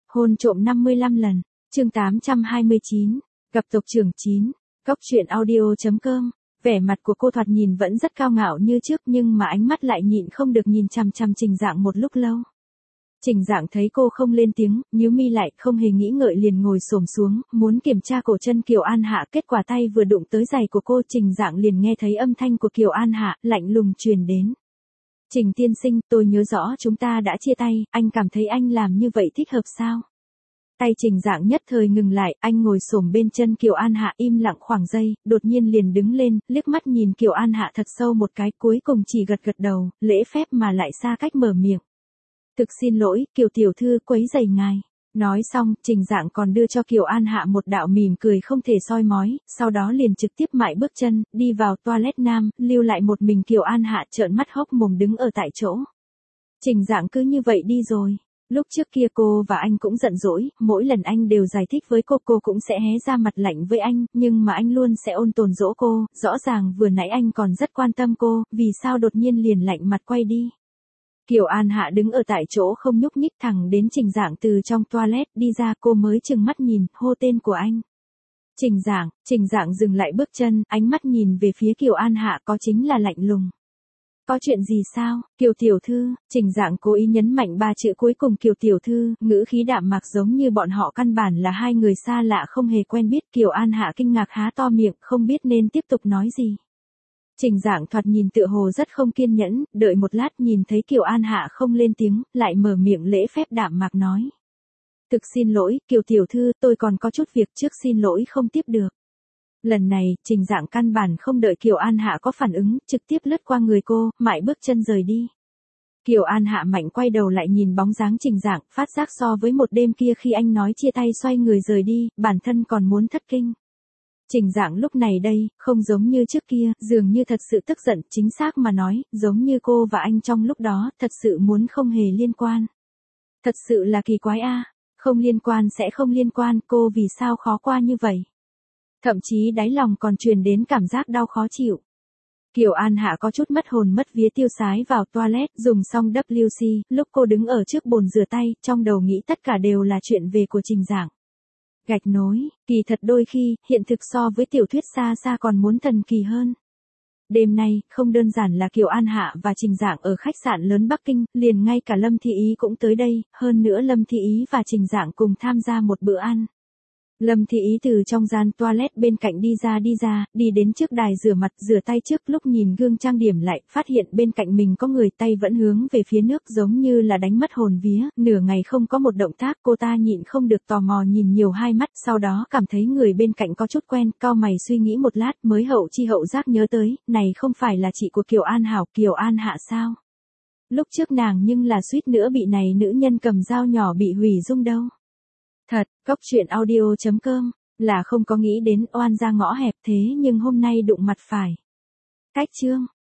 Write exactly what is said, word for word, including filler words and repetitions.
Hôn trộm năm mươi lăm lần. Chương tám trăm hai mươi chín. Gặp tộc trưởng chín. Cốc truyện audio chấm com. Vẻ mặt của cô thoạt nhìn vẫn rất cao ngạo như trước nhưng mà ánh mắt lại nhịn không được nhìn chằm chằm Trình Dạng một lúc lâu. Trình Dạng thấy cô không lên tiếng, nhíu mi lại, không hề nghĩ ngợi liền ngồi xổm xuống, muốn kiểm tra cổ chân Kiều An Hạ, kết quả tay vừa đụng tới giày của cô, Trình Dạng liền nghe thấy âm thanh của Kiều An Hạ, lạnh lùng truyền đến. Trình tiên sinh, tôi nhớ rõ chúng ta đã chia tay, anh cảm thấy anh làm như vậy thích hợp sao? Tay Trình Dạng nhất thời ngừng lại, anh ngồi xổm bên chân Kiều An Hạ im lặng khoảng giây, đột nhiên liền đứng lên, liếc mắt nhìn Kiều An Hạ thật sâu một cái, cuối cùng chỉ gật gật đầu, lễ phép mà lại xa cách mở miệng. Thực xin lỗi, Kiều tiểu thư quấy rầy ngài. Nói xong, Trình Dạng còn đưa cho Kiều An Hạ một đạo mỉm cười không thể soi mói, sau đó liền trực tiếp mại bước chân, đi vào toilet nam, lưu lại một mình Kiều An Hạ trợn mắt hốc mồm đứng ở tại chỗ. Trình Dạng cứ như vậy đi rồi. Lúc trước kia cô và anh cũng giận dỗi, mỗi lần anh đều giải thích với cô, cô cũng sẽ hé ra mặt lạnh với anh, nhưng mà anh luôn sẽ ôn tồn dỗ cô, rõ ràng vừa nãy anh còn rất quan tâm cô, vì sao đột nhiên liền lạnh mặt quay đi. Kiều An Hạ đứng ở tại chỗ không nhúc nhích, thẳng đến Trình Dạng từ trong toilet đi ra cô mới chừng mắt nhìn, hô tên của anh. Trình Dạng, Trình Dạng dừng lại bước chân, ánh mắt nhìn về phía Kiều An Hạ có chính là lạnh lùng. Có chuyện gì sao, Kiều tiểu thư? Trình Dạng cố ý nhấn mạnh ba chữ cuối cùng Kiều tiểu thư, ngữ khí đạm mạc giống như bọn họ căn bản là hai người xa lạ không hề quen biết. Kiều An Hạ kinh ngạc há to miệng, không biết nên tiếp tục nói gì. Trình Dạng thoạt nhìn tựa hồ rất không kiên nhẫn, đợi một lát nhìn thấy Kiều An Hạ không lên tiếng, lại mở miệng lễ phép đạm mạc nói. Thực xin lỗi, Kiều tiểu thư, tôi còn có chút việc trước xin lỗi không tiếp được. Lần này, Trình Dạng căn bản không đợi Kiều An Hạ có phản ứng, trực tiếp lướt qua người cô, mại bước chân rời đi. Kiều An Hạ mạnh quay đầu lại nhìn bóng dáng Trình Dạng, phát giác so với một đêm kia khi anh nói chia tay xoay người rời đi, bản thân còn muốn thất kinh. Trình Dạng lúc này đây, không giống như trước kia, dường như thật sự tức giận, chính xác mà nói, giống như cô và anh trong lúc đó, thật sự muốn không hề liên quan. Thật sự là kỳ quái a, không liên quan sẽ không liên quan, cô vì sao khó qua như vậy? Thậm chí đáy lòng còn truyền đến cảm giác đau khó chịu. Kiều An Hạ có chút mất hồn mất vía tiêu sái vào toilet, dùng xong vê kép xê, lúc cô đứng ở trước bồn rửa tay, trong đầu nghĩ tất cả đều là chuyện về của Trình Dạng. Gạch nối, kỳ thật đôi khi, hiện thực so với tiểu thuyết xa xa còn muốn thần kỳ hơn. Đêm nay, không đơn giản là Kiều An Hạ và Trình Dạng ở khách sạn lớn Bắc Kinh, liền ngay cả Lâm Thị Ý cũng tới đây, hơn nữa Lâm Thị Ý và Trình Dạng cùng tham gia một bữa ăn. Lâm Thị Ý từ trong gian toilet bên cạnh đi ra đi ra, đi đến trước đài rửa mặt, rửa tay trước, lúc nhìn gương trang điểm lại, phát hiện bên cạnh mình có người, tay vẫn hướng về phía nước giống như là đánh mất hồn vía, nửa ngày không có một động tác, cô ta nhịn không được tò mò nhìn nhiều hai mắt, sau đó cảm thấy người bên cạnh có chút quen, cau mày suy nghĩ một lát mới hậu chi hậu giác nhớ tới, này không phải là chị của Kiều An Hảo, Kiều An Hạ sao? Lúc trước nàng nhưng là suýt nữa bị này nữ nhân cầm dao nhỏ bị hủy dung đâu. Thật, cốc truyện audio chấm com, là không có nghĩ đến oan ra ngõ hẹp thế nhưng hôm nay đụng mặt phải. Cách chương.